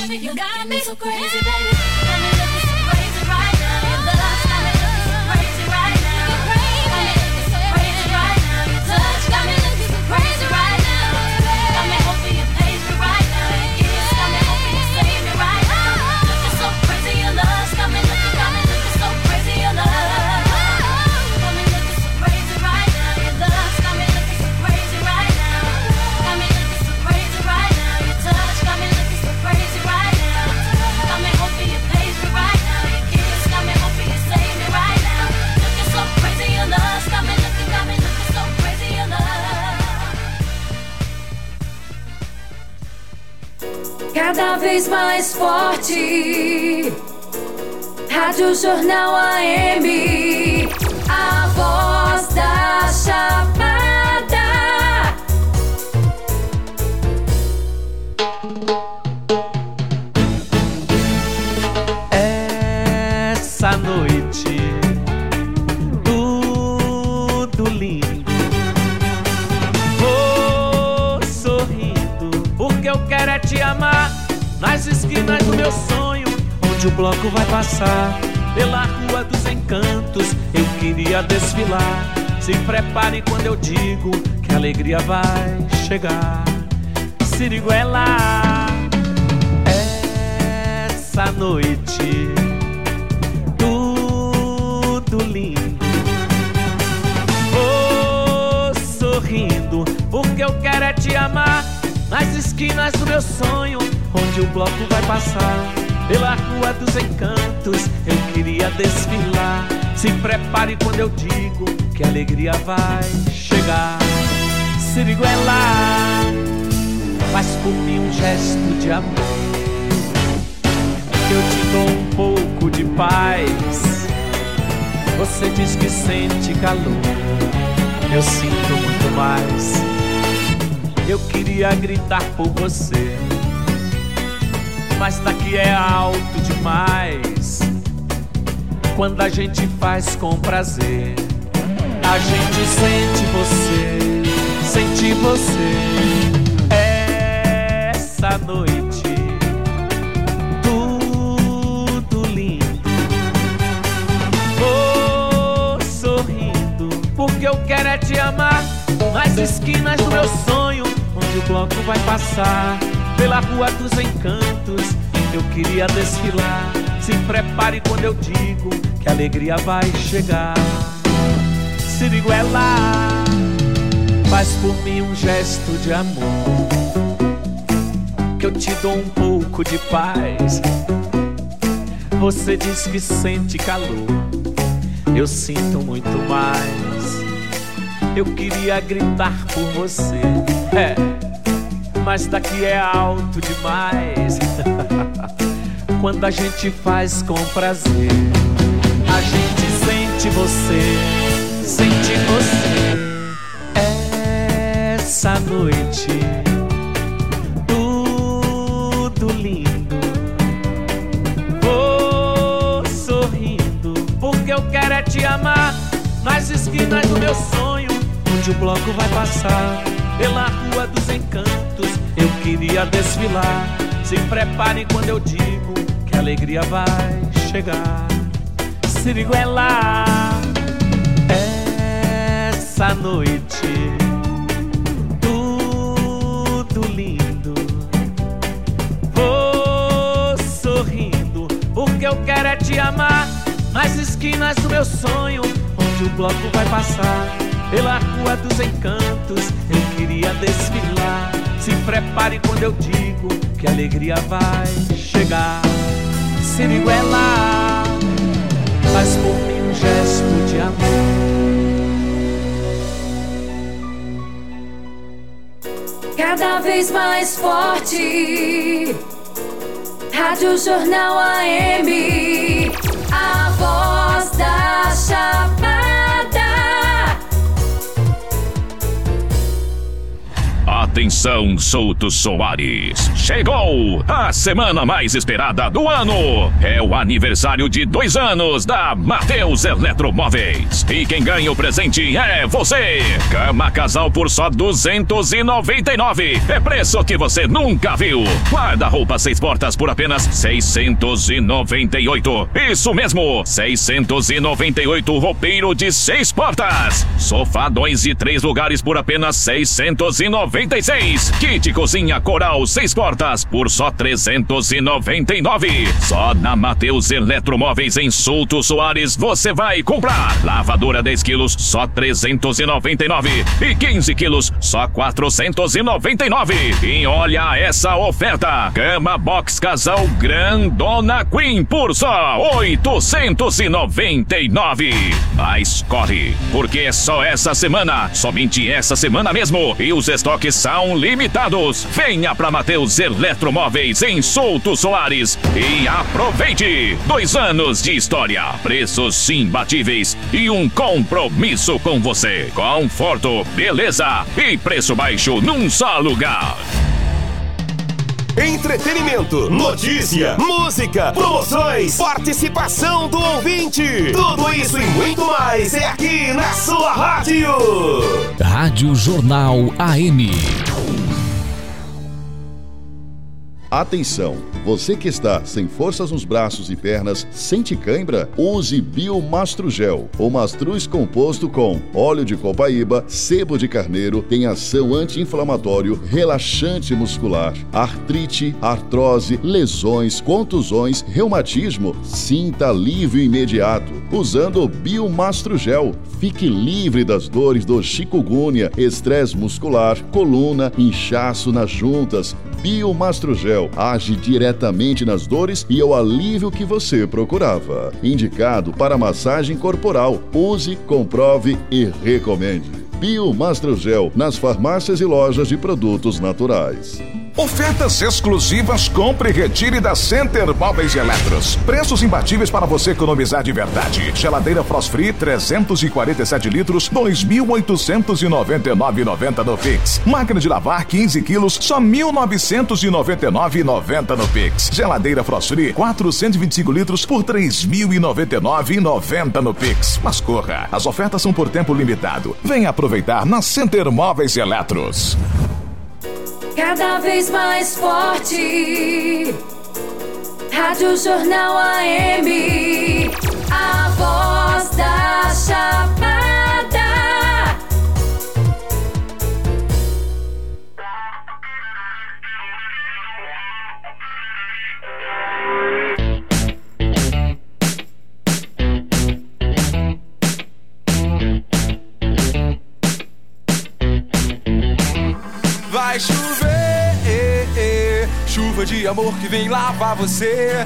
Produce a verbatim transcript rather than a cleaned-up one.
baby, you got me so crazy, baby. Got me looking so crazy right now. Your love's got me looking so crazy right now. Got me looking so crazy right now. Your touch got me looking so crazy right now. Got me hoping you pays me right now. Your kiss got me hoping you save me right now. Looking so crazy, your love's got me looking, got me looking so crazy, your love. Got me looking so crazy right now. Your love's got me looking so crazy right now. Got me looking so crazy right now. Your touch got me looking so crazy right now. Got me hoping you pays me right now. Your kiss got me hoping you save me right now. Looking so crazy, your love's got me looking, got me looking so crazy, your love. Cada vez mais forte, Rádio Jornal A M, a voz da Chapada. Essa noite, tudo lindo. Vou sorrindo, porque eu quero é te amar. Nas esquinas do meu sonho, onde o bloco vai passar. Pela Rua dos Encantos, eu queria desfilar. Se prepare quando eu digo que a alegria vai chegar. Siriguela, essa noite, tudo lindo. Vou sorrindo, porque eu quero é te amar. Nas esquinas do meu sonho, onde o bloco vai passar. Pela Rua dos Encantos, eu queria desfilar. Se prepare quando eu digo que a alegria vai chegar. Siriguela, faz por mim um gesto de amor, que eu te dou um pouco de paz. Você diz que sente calor, eu sinto muito mais. Eu queria gritar por você, mas daqui é alto demais. Quando a gente faz com prazer, a gente sente você, sente você. Essa noite, tudo lindo. Vou sorrindo, porque eu quero é te amar. Nas esquinas do meu sonho, onde o bloco vai passar. Pela Rua dos Encantos, eu queria desfilar. Se prepare quando eu digo que a alegria vai chegar. Siriguela, faz por mim um gesto de amor, que eu te dou um pouco de paz. Você diz que sente calor, eu sinto muito mais. Eu queria gritar por você, é, mas daqui é alto demais. Quando a gente faz com prazer, a gente sente você, sente você. Essa noite, tudo lindo. Vou sorrindo, porque eu quero é te amar. Nas esquinas do meu sonho, onde o bloco vai passar. Pela Rua dos Encantos, eu queria desfilar. Se prepare quando eu digo que a alegria vai chegar. Siriguela, essa noite, tudo lindo. Vou sorrindo, porque eu quero é te amar. Nas esquinas do meu sonho, onde o bloco vai passar. Pela Rua dos Encantos, eu queria desfilar. Se prepare quando eu digo que a alegria vai chegar. Siriguela, faz por mim um gesto de amor. Cada vez mais forte, Rádio Jornal A M, a voz da Chapada. Atenção, Souto Soares. Chegou a semana mais esperada do ano. É o aniversário de dois anos da Mateus Eletromóveis. E quem ganha o presente é você. Cama casal por só duzentos e noventa e nove reais. É preço que você nunca viu. Guarda-roupa seis portas por apenas seiscentos e noventa e oito reais. Isso mesmo, seiscentos e noventa e oito reais roupeiro de seis portas. Sofá dois e três lugares por apenas seiscentos e noventa e seis reais. Kit cozinha coral seis portas por só trezentos e noventa e nove reais. Só na Mateus Eletromóveis em Souto Soares você vai comprar lavadora dez quilos só trezentos e noventa e nove reais e quinze quilos só quatrocentos e noventa e nove reais. E olha essa oferta: cama box casal grandona queen por só oitocentos e noventa e nove reais. Mas corre, porque é só essa semana, somente essa semana mesmo, e os estoques são limitados. Venha pra Mateus Eletromóveis em Souto Soares e aproveite! Dois anos de história, preços imbatíveis e um compromisso com você. Conforto, beleza e preço baixo num só lugar. Entretenimento, notícia, música, promoções, participação do ouvinte. Tudo isso e muito mais é aqui na sua rádio. Rádio Jornal A M. Atenção, você que está sem forças nos braços e pernas, sente cãibra? Use Biomastrugel. O mastruz composto com óleo de copaíba, sebo de carneiro, tem ação anti-inflamatório, relaxante muscular, artrite, artrose, lesões, contusões, reumatismo. Sinta alívio imediato usando o Biomastrugel. Fique livre das dores do chikungunya, estresse muscular, coluna, inchaço nas juntas. Biomastrugel age diretamente nas dores e ao alívio que você procurava. Indicado para massagem corporal. Use, comprove e recomende. Biomastrugel nas farmácias e lojas de produtos naturais. Ofertas exclusivas, compre e retire da Center Móveis e Eletros. Preços imbatíveis para você economizar de verdade. Geladeira Frost Free trezentos e quarenta e sete litros, dois mil oitocentos e noventa e nove reais e noventa centavos no Pix. Máquina de lavar quinze quilos, só mil novecentos e noventa e nove reais e noventa centavos no Pix. Geladeira Frost Free quatrocentos e vinte e cinco litros por três mil e noventa e nove reais e noventa centavos no Pix. Mas corra, as ofertas são por tempo limitado. Venha aproveitar na Center Móveis e Eletros. Cada vez mais forte. Rádio Jornal A M, a voz da Chapada. Vai chover, chuva de amor que vem lavar você.